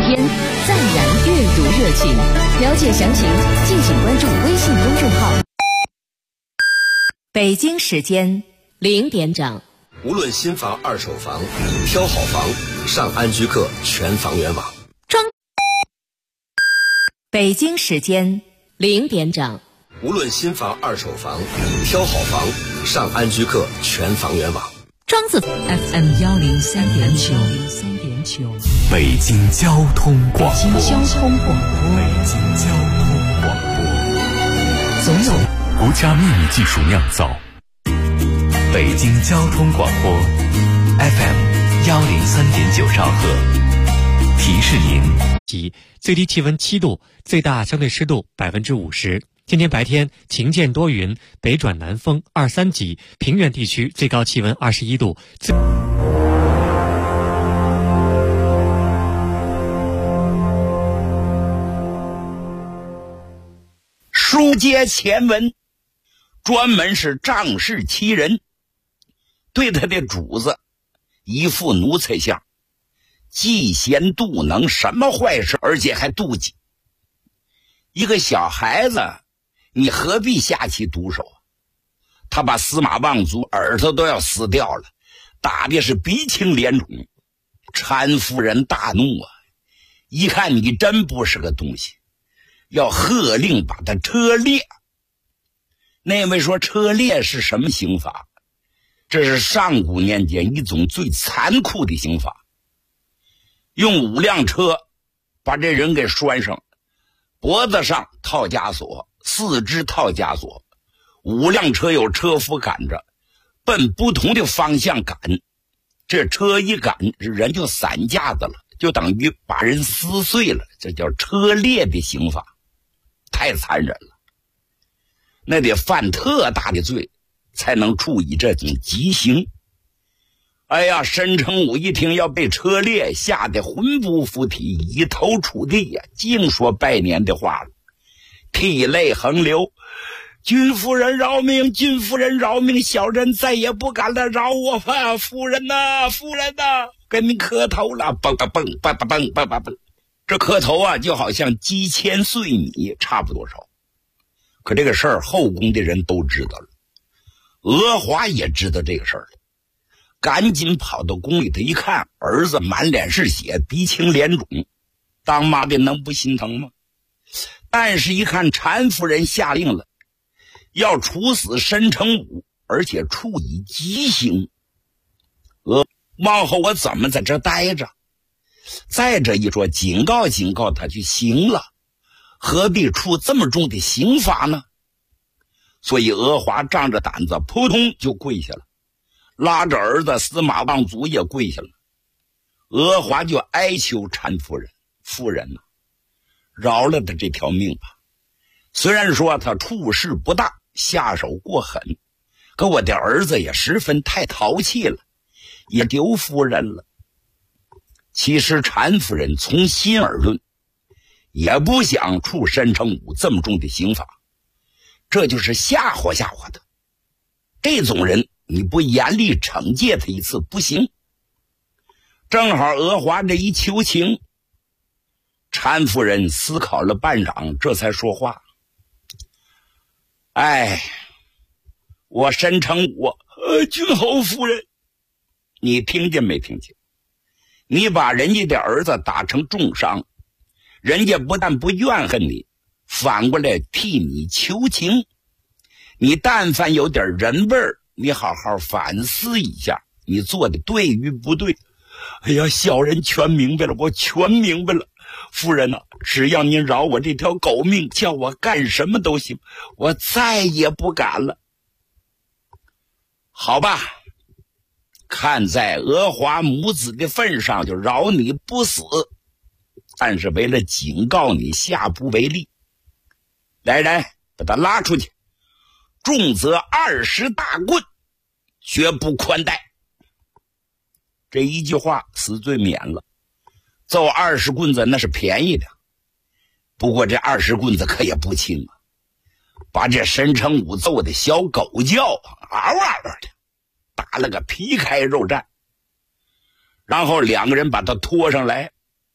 篇，赞扬阅读热情。了解详情，敬请关注微信公众号。北京时间0点整。 无论新房、二手房，挑好房，上安居客全房源网。 北京时间0点整。 无论新房、二手房，挑好房，上安居客全房源网。 庄子 FM 103.9， 北京交通广播。 北京交通广播，总有独家秘密技术酿造。北京交通广播 FM 103.9兆赫，提示您： 最低气温7度，最大相对湿度50%。今天白天晴间多云，北转南风2、3级，平原地区最高气温21度。 书接前文，专门是仗势欺人，对他的主子一副奴才相，嫉贤妒能，什么坏事而且还妒忌。一个小孩子你何必下其毒手啊？他把司马望族耳朵都要撕掉了，打的是鼻青脸肿。搀夫人大怒啊，一看你真不是个东西，要喝令把他车裂。那位说车裂是什么刑罚？这是上古年间一种最残酷的刑罚，用5辆车把这人给拴上，脖子上套枷锁，四肢套枷锁，5辆车有车夫赶着，奔不同的方向赶。这车一赶，人就散架子了，就等于把人撕碎了，这叫车裂的刑罚，太残忍了。那得犯特大的罪才能处以这种极刑。哎呀，申成武一听要被车裂，吓得魂不附体，一头触地呀，净说拜年的话了，涕泪横流。君夫人饶命，君夫人饶命，小人再也不敢了，饶我吧，夫人呐，夫人呐，跟你磕头了，蹦蹦蹦蹦蹦蹦蹦蹦蹦。这磕头啊，就好像击千碎米，差不多少。可这个事儿后宫的人都知道了，娥华也知道这个事儿了，赶紧跑到宫里头一看，儿子满脸是血，鼻青脸肿，当妈的能不心疼吗？但是一看禅夫人下令了，要处死申成武，而且处以极刑，往后我怎么在这待着？再者一说，警告警告他就行了，何必处这么重的刑罚呢？所以娥华仗着胆子扑通就跪下了，拉着儿子司马望族也跪下了。娥华就哀求禅夫人，夫人呐，饶了他这条命吧。虽然说他处事不当，下手过狠，可我的儿子也十分太淘气了，也丢夫人了。其实禅夫人从心而论，也不想处申成武这么重的刑罚，这就是吓唬吓唬他。这种人你不严厉惩戒他一次不行。正好娥华这一求情，禅夫人思考了半晌，这才说话。哎，我申成武，君侯夫人，你听见没听见？你把人家的儿子打成重伤，人家不但不怨恨你，反过来替你求情。你但凡有点人味儿，你好好反思一下，你做的对与不对。哎呀，小人全明白了，我全明白了。夫人啊，只要您饶我这条狗命，叫我干什么都行，我再也不敢了。好吧，看在娥华母子的份上，就饶你不死，但是为了警告你，下不为例。来人，把他拉出去，重则20大棍，绝不宽待。这一句话，死罪免了。揍20棍子那是便宜的，不过这20棍子可也不轻啊，把这申成武揍的小狗叫，嗷嗷的，打了个皮开肉绽。然后2个人把他拖上来，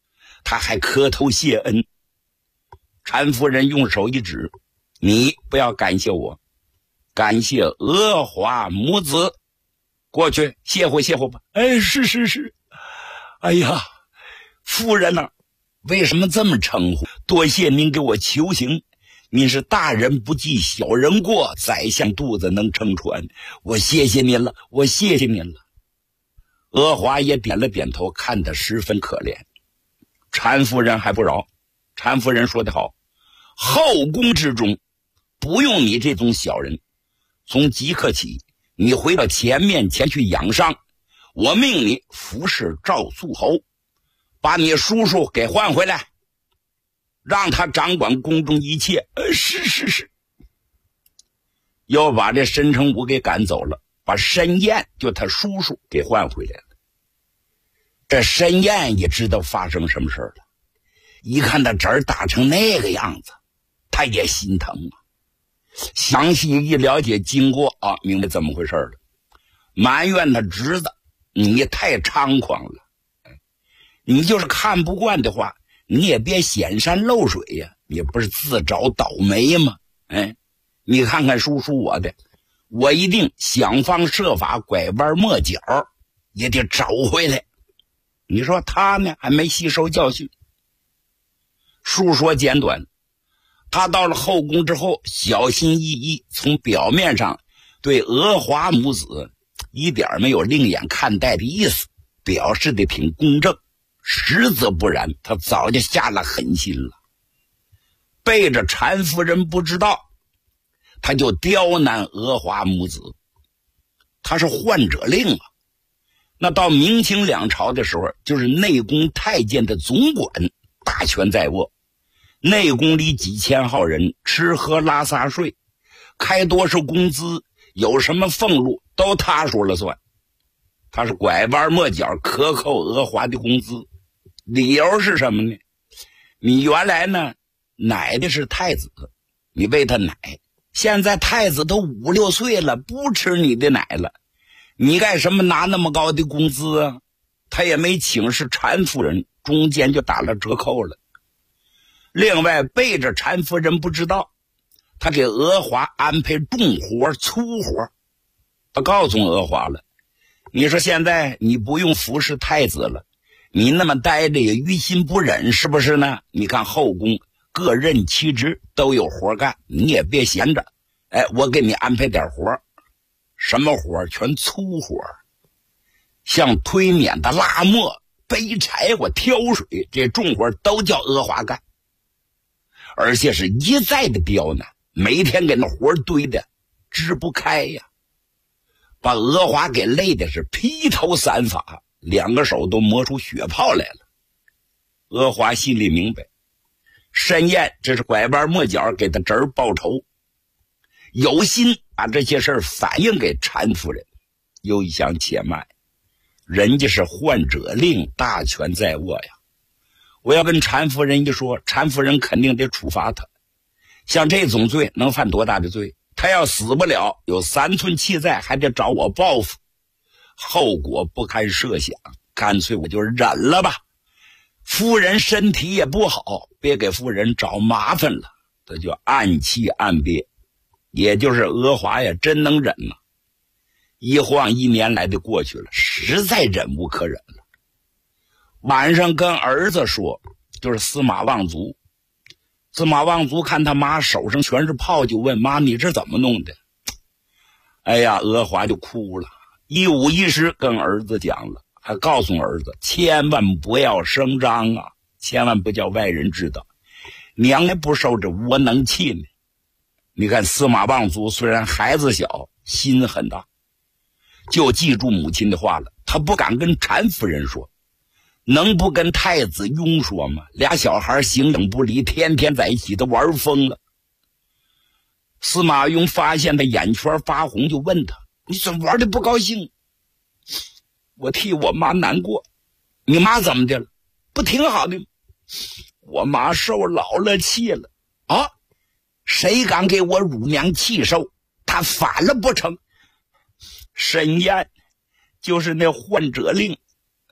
他还磕头谢恩。陈夫人用手一指，你不要感谢我，感谢娥华母子，过去谢会谢会吧。哎，是，哎呀，夫人啊，为什么这么称呼？多谢您给我求情，您是大人不计小人过，宰相肚子能撑船，我谢谢您了，我谢谢您了。娥华也点了点头，看得十分可怜。陈夫人还不饶，陈夫人说得好，后宫之中不用你这种小人，从即刻起你回到前面前去养伤，我命你服侍赵肃侯，把你叔叔给换回来，让他掌管宫中一切。是。又把这申成武给赶走了，把申燕就他叔叔给换回来了。这申燕也知道发生什么事了，一看他侄儿打成那个样子，他也心疼啊。详细一了解经过啊，明白怎么回事了，埋怨他侄子，你太猖狂了，你就是看不惯的话，你也别显山露水呀，你不是自找倒霉吗？你看看叔叔我的，我一定想方设法拐弯抹角也得找回来。你说他呢，还没吸收教训。述说简短，他到了后宫之后，小心翼翼，从表面上对娥华母子一点没有另眼看待的意思，表示的挺公正。实则不然，他早就下了狠心了。背着陈夫人不知道，他就刁难娥华母子。他是宦者令啊，那到明清两朝的时候，就是内宫太监的总管，大权在握。内宫里几千号人，吃喝拉撒睡，开多少工资，有什么俸禄，都他说了算。他是拐弯抹角克扣娥华的工资，理由是什么呢？你原来呢奶的是太子，你喂他奶，现在太子都5、6岁了，不吃你的奶了，你干什么拿那么高的工资啊？他也没请示陈夫人，中间就打了折扣了。另外背着陈夫人不知道，他给娥华安排重活粗活。他告诉娥华了，你说现在你不用服侍太子了，你那么待着也于心不忍，是不是呢？你看后宫各任其职，都有活干，你也别闲着。我给你安排点活。什么活？全粗活，像推碾的拉磨、背柴火、挑水，这重活都叫娥华干，而且是一再的刁难，每天给那活堆的支不开呀，把娥华给累的是披头散发，2个手都磨出血泡来了。娥华心里明白，申燕这是拐弯抹角给他侄儿报仇，有心把这些事反映给陈夫人。又一想且慢，人家是宦者令，大权在握呀，我要跟陈夫人一说，陈夫人肯定得处罚他。像这种罪能犯多大的罪？他要死不了，有3寸气在，还得找我报复，后果不堪设想，干脆我就忍了吧。夫人身体也不好，别给夫人找麻烦了。这就暗气暗憋，也就是娥华呀，真能忍了。一晃1年来的过去了，实在忍无可忍了。晚上跟儿子说，就是司马望族。司马望族看他妈手上全是泡，就问妈，你这怎么弄的？哎呀，娥华就哭了，一五一十跟儿子讲了，还告诉儿子千万不要声张啊，千万不叫外人知道，娘还不受这窝囊气呢。你看司马望族虽然孩子小，心很大，就记住母亲的话了，他不敢跟陈夫人说，能不跟太子雍说吗？俩小孩形影不离，天天在一起，都玩疯了。司马雍发现他眼圈发红，就问他，你怎么玩的不高兴？我替我妈难过。你妈怎么的了？不挺好的吗？我妈受老了气了啊！谁敢给我乳娘气受？她反了不成？申燕就是那宦者令，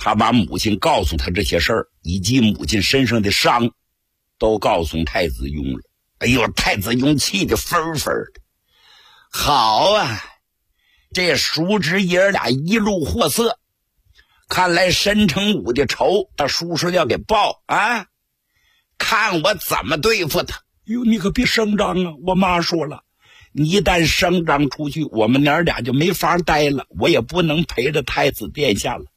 他把母亲告诉他这些事儿，以及母亲身上的伤，都告诉太子雍了。哎呦，太子雍气得分分的。好啊，这叔侄爷俩一路货色，看来申成武的仇他叔叔要给报啊！看我怎么对付他。哟，你可别声张啊！我妈说了，你一旦声张出去，我们娘俩就没法待了，我也不能陪着太子殿下了。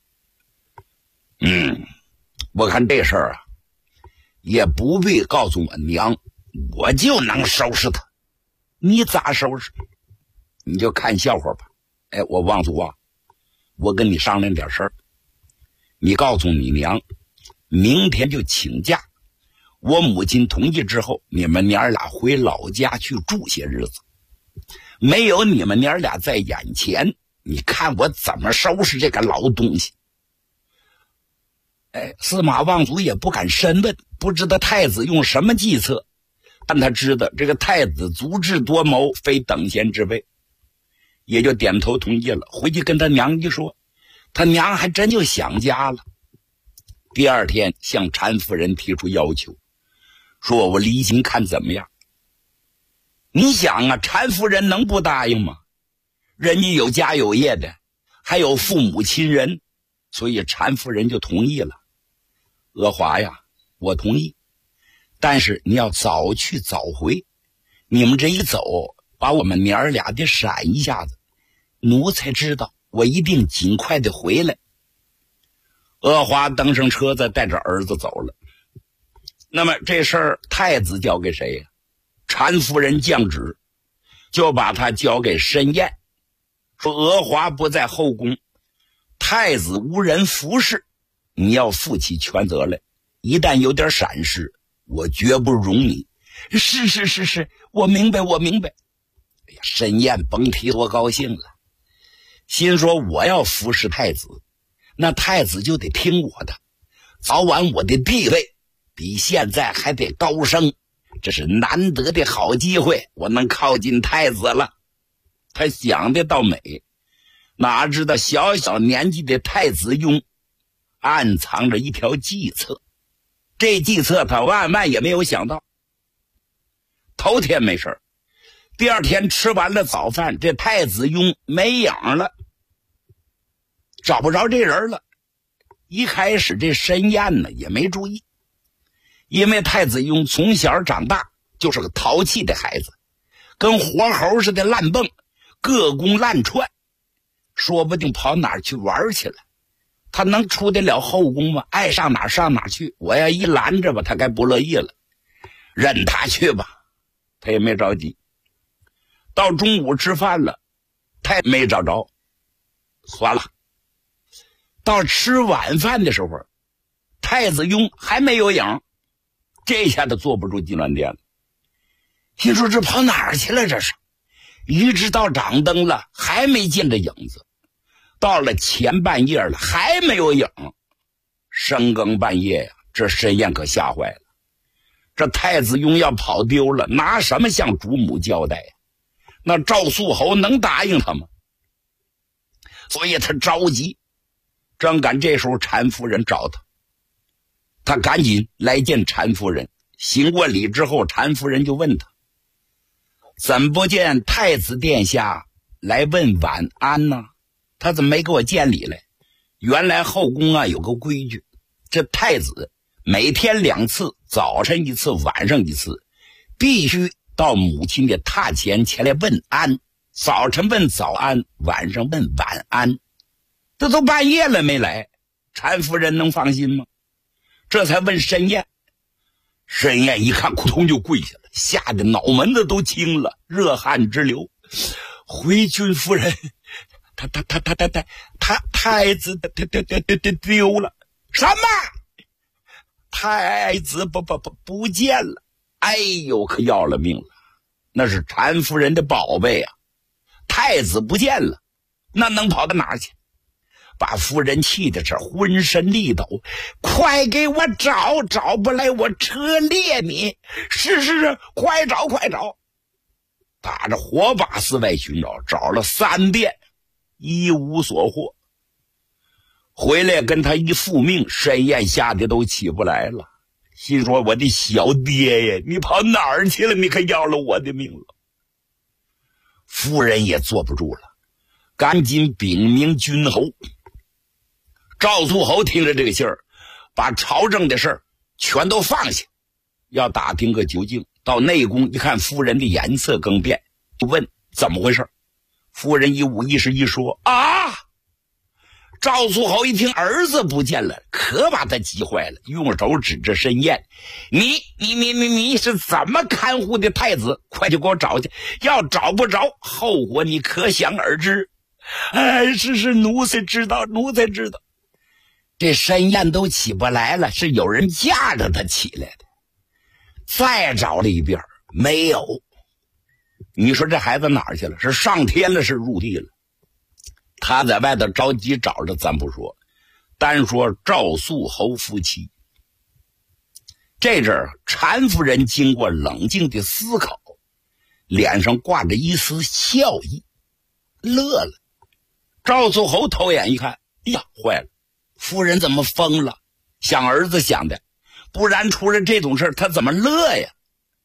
我看这事儿啊，也不必告诉我娘，我就能收拾他。你咋收拾？你就看笑话吧。哎，我王祖啊，我跟你商量点事儿，你告诉你娘，明天就请假。我母亲同意之后，你们娘俩回老家去住些日子。没有你们娘俩在眼前，你看我怎么收拾这个老东西。司马望族也不敢深问，不知道太子用什么计策，但他知道这个太子足智多谋，非等闲之辈，也就点头同意了。回去跟他娘一说，他娘还真就想家了。第二天向陈夫人提出要求，说我离京看怎么样。你想啊，陈夫人能不答应吗？人家有家有业的，还有父母亲人，所以陈夫人就同意了。阿华呀，我同意，但是你要早去早回，你们这一走，把我们娘儿俩的闪一下子，奴才知道，我一定尽快的回来。阿华登上车子，带着儿子走了。那么这事儿太子交给谁呀？陈夫人降旨，就把他交给申燕，说阿华不在后宫，太子无人服侍，你要负起全责来，一旦有点闪失，我绝不容你。是，我明白。哎呀，申燕甭提多高兴了，心说我要服侍太子，那太子就得听我的，早晚我的地位比现在还得高升，这是难得的好机会，我能靠近太子了。他想的倒美，哪知道小小年纪的太子雍暗藏着一条计策，这计策他万万也没有想到。头天没事，第二天吃完了早饭，这太子雍没影了，找不着这人了。一开始这申燕呢也没注意，因为太子雍从小长大就是个淘气的孩子，跟活猴似的乱蹦，各宫乱窜，说不定跑哪儿去玩去了。他能出得了后宫吗？爱上哪儿上哪儿去，我要一拦着吧，他该不乐意了。任他去吧，他也没着急。到中午吃饭了，他也没找着，算了。到吃晚饭的时候，太子雍还没有影，这下他坐不住金銮殿了，心说这跑哪儿去了？这是一直到掌灯了还没见着影子，到了前半夜了还没有影，深更半夜呀，这申燕可吓坏了。这太子雍要跑丢了，拿什么向主母交代呀？那赵肃侯能答应他吗？所以他着急。正赶这时候陈夫人找他，他赶紧来见陈夫人。行过礼之后，陈夫人就问他，怎不见太子殿下来问晚安呢？他怎么没给我见礼来？原来后宫啊有个规矩，这太子每天2次，早晨一次，晚上一次，必须到母亲的榻前前来问安，早晨问早安，晚上问晚安。这都半夜了没来，陈夫人能放心吗？这才问申燕。申燕一看扑通就跪下了，吓得脑门子都青了，热汗直流。回君夫人，太子丢了。什么？太子不见了。哎呦，可要了命了，那是陈夫人的宝贝啊，太子不见了，那能跑到哪儿去？把夫人气的是浑身力抖，快给我找，找不来我车裂你。是，快找。打着火把四外寻找，找了3遍，一无所获。 回来跟他一复命，申燕吓得都起不来了，心说我的小爹呀，你跑哪儿去了？你可要了我的命了。夫人也坐不住了，赶紧禀明君侯。赵肃侯听着这个信儿，把朝政的事儿全都放下，要打听个究竟。到内宫一看，夫人的颜色更变，就问怎么回事。夫人一五一十一说啊，赵肃侯一听儿子不见了，可把他急坏了，用手指着申燕，你是怎么看护的太子？快去给我找去，要找不着，后果你可想而知。是奴才知道。这申燕都起不来了，是有人架着他起来的。再找了一遍没有，你说这孩子哪儿去了？是上天了，是入地了？他在外头着急找着，咱不说，单说赵肃侯夫妻。这阵儿禅夫人经过冷静的思考，脸上挂着一丝笑意，乐了。赵肃侯偷眼一看，呀，坏了，夫人怎么疯了？想儿子想的，不然出了这种事他怎么乐呀？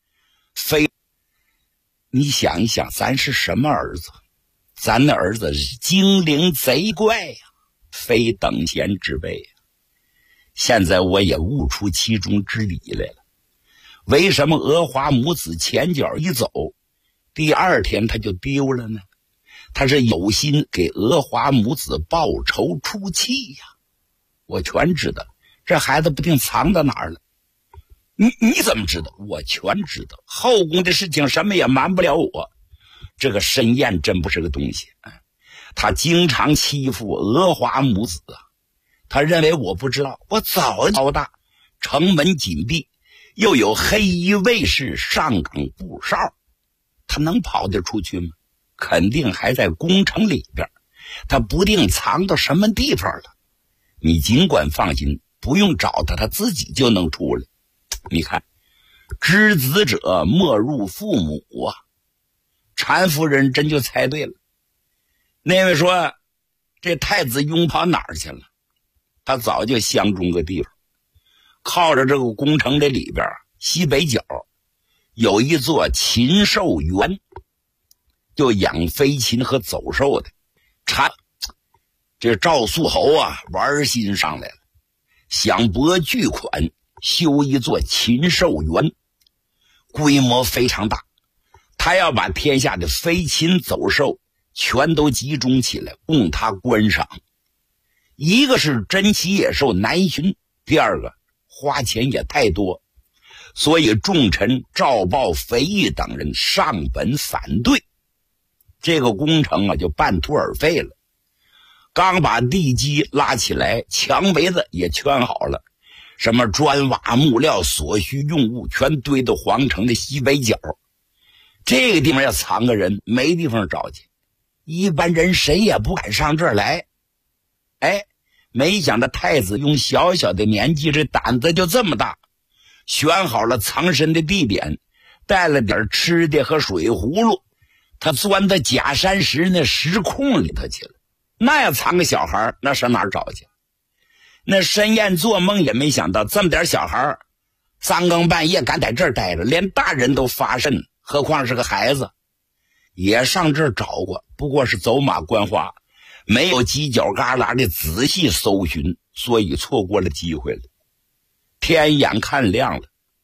你想一想，咱是什么儿子？咱的儿子是精灵贼怪呀，非等闲之辈呀。现在我也悟出其中之理来了。为什么娥华母子前脚一走，第二天他就丢了呢？他是有心给娥华母子报仇出气呀。我全知道，这孩子不定藏到哪儿了。你怎么知道？我全知道。后宫的事情什么也瞒不了我。这个申燕真不是个东西，他经常欺负娥华母子啊。他认为我不知道，我早交代，城门紧闭，又有黑衣卫士上岗布哨，他能跑得出去吗？肯定还在宫城里边，他不定藏到什么地方了。你尽管放心，不用找他，他自己就能出来。你看，知子者莫入父母啊。禅夫人真就猜对了。那位说这太子雍跑哪儿去了？他早就相中个地方，靠着这个宫城的里边西北角有一座禽兽园，就养飞禽和走兽的。这赵肃侯啊玩心上来了，想拨巨款修一座禽兽园，规模非常大。他要把天下的飞禽走兽全都集中起来供他观赏。一个是珍奇野兽难寻，第二个花钱也太多，所以重臣赵豹、肥义等人上本反对，这个工程啊就半途而废了。刚把地基拉起来，墙围子也圈好了，什么砖瓦木料所需用物全堆到皇城的西北角。这个地方要藏个人，没地方找去，一般人谁也不敢上这儿来。没想到太子用小小的年纪，这胆子就这么大，选好了藏身的地点，带了点吃的和水葫芦，他钻到假山石那石空里头去了。那要藏个小孩，那上哪儿找去？那申燕做梦也没想到，这么点小孩三更半夜敢在这儿待着，连大人都发瘆，何况是个孩子。也上这儿找过，不过是走马观花，没有犄角旮旯的仔细搜寻，所以错过了机会了。天眼看亮了，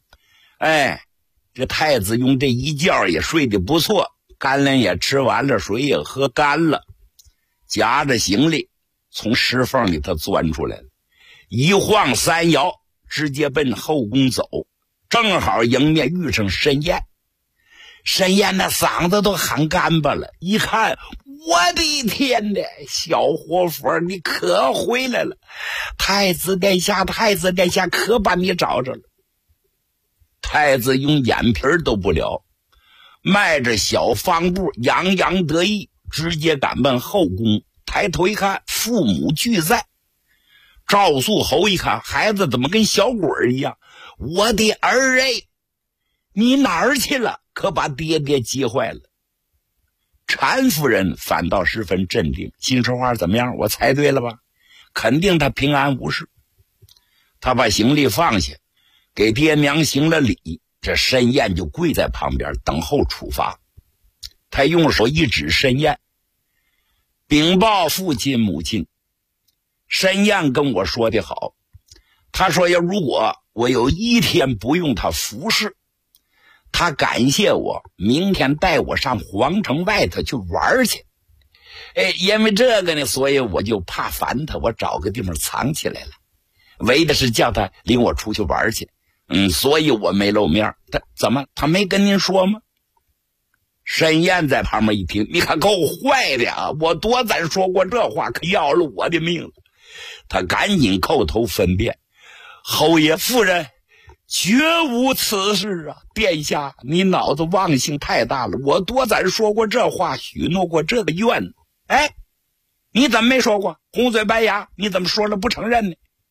这太子用这一觉也睡得不错，干粮也吃完了，水也喝干了，夹着行李从石缝里头钻出来了，一晃三摇，直接奔后宫走，正好迎面遇上申燕。申燕那嗓子都喊干巴了，一看，我的天哪，小活佛你可回来了，太子殿下可把你找着了。太子用眼皮都不了，迈着小方步洋洋得意，直接赶奔后宫。抬头一看，父母俱在。赵肃侯一看，孩子怎么跟小鬼一样？我的儿你哪儿去了？可把爹爹急坏了。禅夫人反倒十分镇定，心说话怎么样？我猜对了吧？ 肯定他平安无事。他把行李放下，给爹娘行了礼，这申燕就跪在旁边等候处罚。他用手一指申燕，禀报父亲母亲，申燕跟我说的好，他说要如果我有一天不用他服侍，他感谢我，明天带我上皇城外头去玩去。因为这个呢，所以我就怕烦他，我找个地方藏起来了，为的是叫他领我出去玩去。所以我没露面。他没跟您说吗？申燕在旁边一听，你可够坏的啊！我多咱说过这话，可要了我的命了。他赶紧叩头分辨，侯爷夫人绝无此事啊！殿下，你脑子忘性太大了，我多咱说过这话，许诺过这个愿。你怎么没说过？红嘴白牙，你怎么说了不承认呢？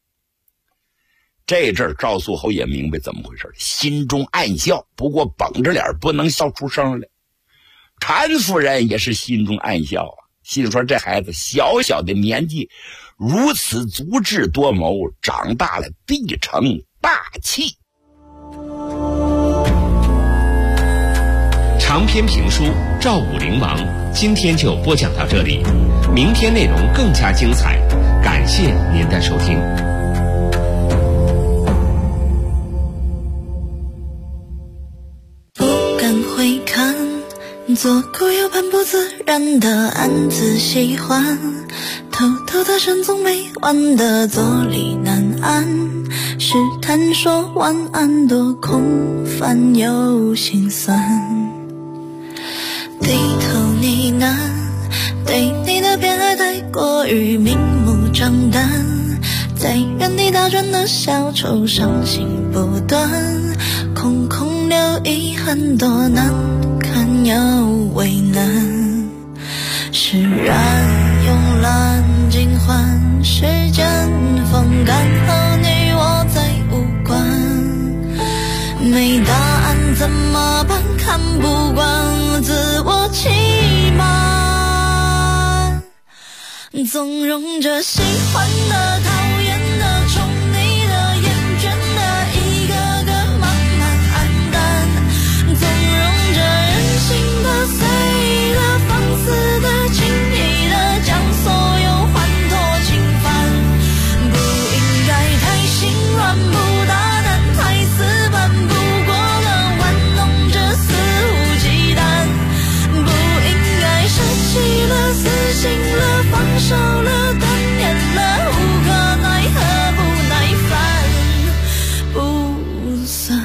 这阵赵肃侯也明白怎么回事，心中暗笑，不过绷着脸不能笑出声来。谭夫人也是心中暗笑啊，心说这孩子小小的年纪如此足智多谋，长大了必成大器。 长篇评书《赵武灵王》今天就播讲到这里，明天内容更加精彩，感谢您的收听。 不敢回看，左顾右盼不自然的暗自喜欢，偷偷的深总没完的坐立难安，试探说晚安多空泛又心酸，低头呢喃，对你的偏爱太过于明目张胆，在原地打转的小丑伤心不断，空空留遗憾多难堪又为难，释然慵懒尽欢，时间风干后你我再无关，没答案怎么办？看不惯自我欺瞒，纵容着喜欢的、讨厌的、宠你的、厌倦的，一个个慢慢黯淡，纵容着任性的、随的、放肆的、轻易的，将所有欢脱侵犯，不应该太心软，不大胆，太死板，不过了玩弄着肆无忌惮，不应该舍弃了、死心了、放手了、断念了，无可奈何，不耐烦，不算。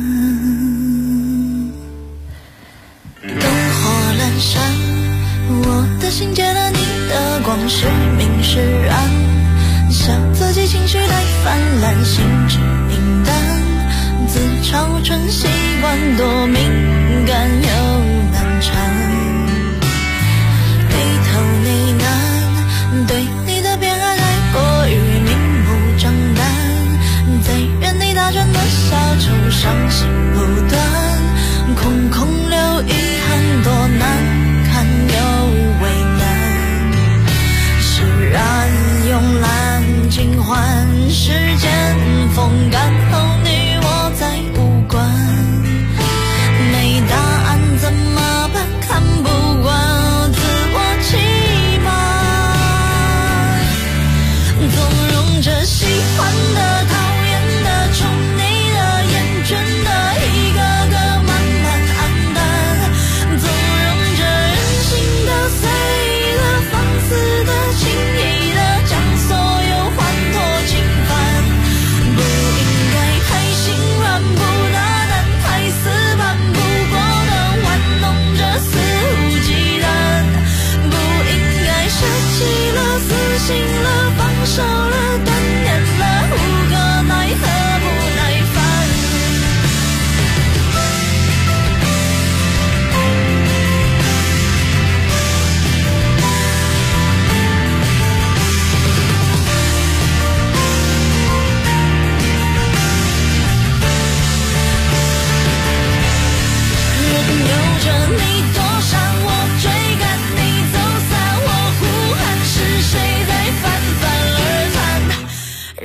灯火阑珊，我的心借了你的光，是明是暗，笑自己情绪太泛滥，心知明淡，自嘲成习惯，多敏感又难缠，低头呢喃，对你的偏爱太过于明目张胆，在原地打转的小丑伤心不断，空空留遗憾多难堪又为难，释然慵懒尽欢，时间风干后你我再无关，没答案怎么办？看不惯自我欺瞒，纵容着喜欢的、讨厌的、宠你的、厌倦的，一个个慢慢黯淡，纵容着任性的、随的、放肆的、轻易的，将所有欢脱侵犯，不应该太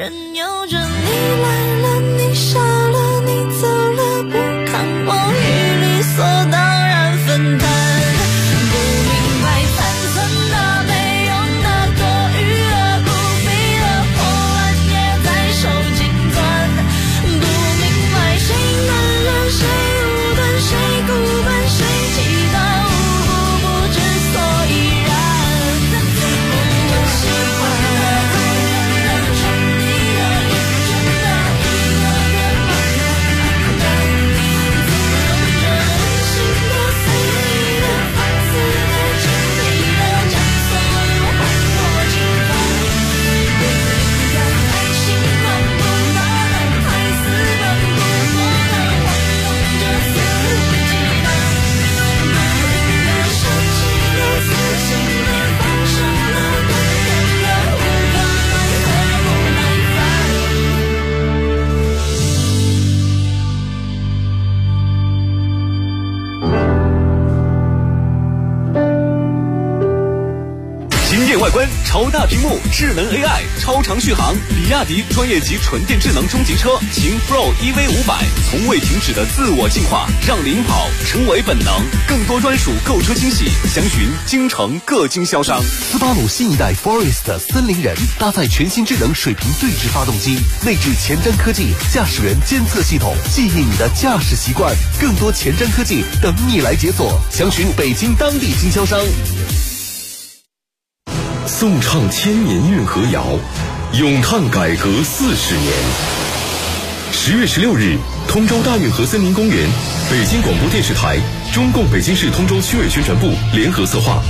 任由着你来了，你笑了，你走了，不看我与理所当然分担。不明白残存的、没用的、多余的、不必的破烂也在手紧攥。不明白谁暖了，谁无端，谁孤单，谁期待，无故不知所以然。我喜欢的、讨厌的、宠你的、厌倦的、一个个慢慢暗淡。纵容着温馨的、随意的、放肆的、亲密的，将所有换我侵犯。不应该太心软，不大胆，太死板，不过难，晃动着肆无忌惮。不应该生气的、死心的、放手的、断然的，无可奈何不耐烦。 惊艳外观，超大屏幕，智能 AI， 超长续航，比亚迪专业级纯电智能中级车秦 Pro EV500，从未停止的自我进化，让领跑成为本能。更多专属购车惊喜，详询京城各经销商。 斯巴鲁新一代 Forest 森林人搭载全新智能水平对置发动机，内置前瞻科技驾驶员监测系统，记忆你的驾驶习惯。更多前瞻科技等你来解锁，详询北京当地经销商。 颂唱千年运河谣，咏叹改革40年。10月16日，通州大运河森林公园，北京广播电视台、中共北京市通州区委宣传部联合策划。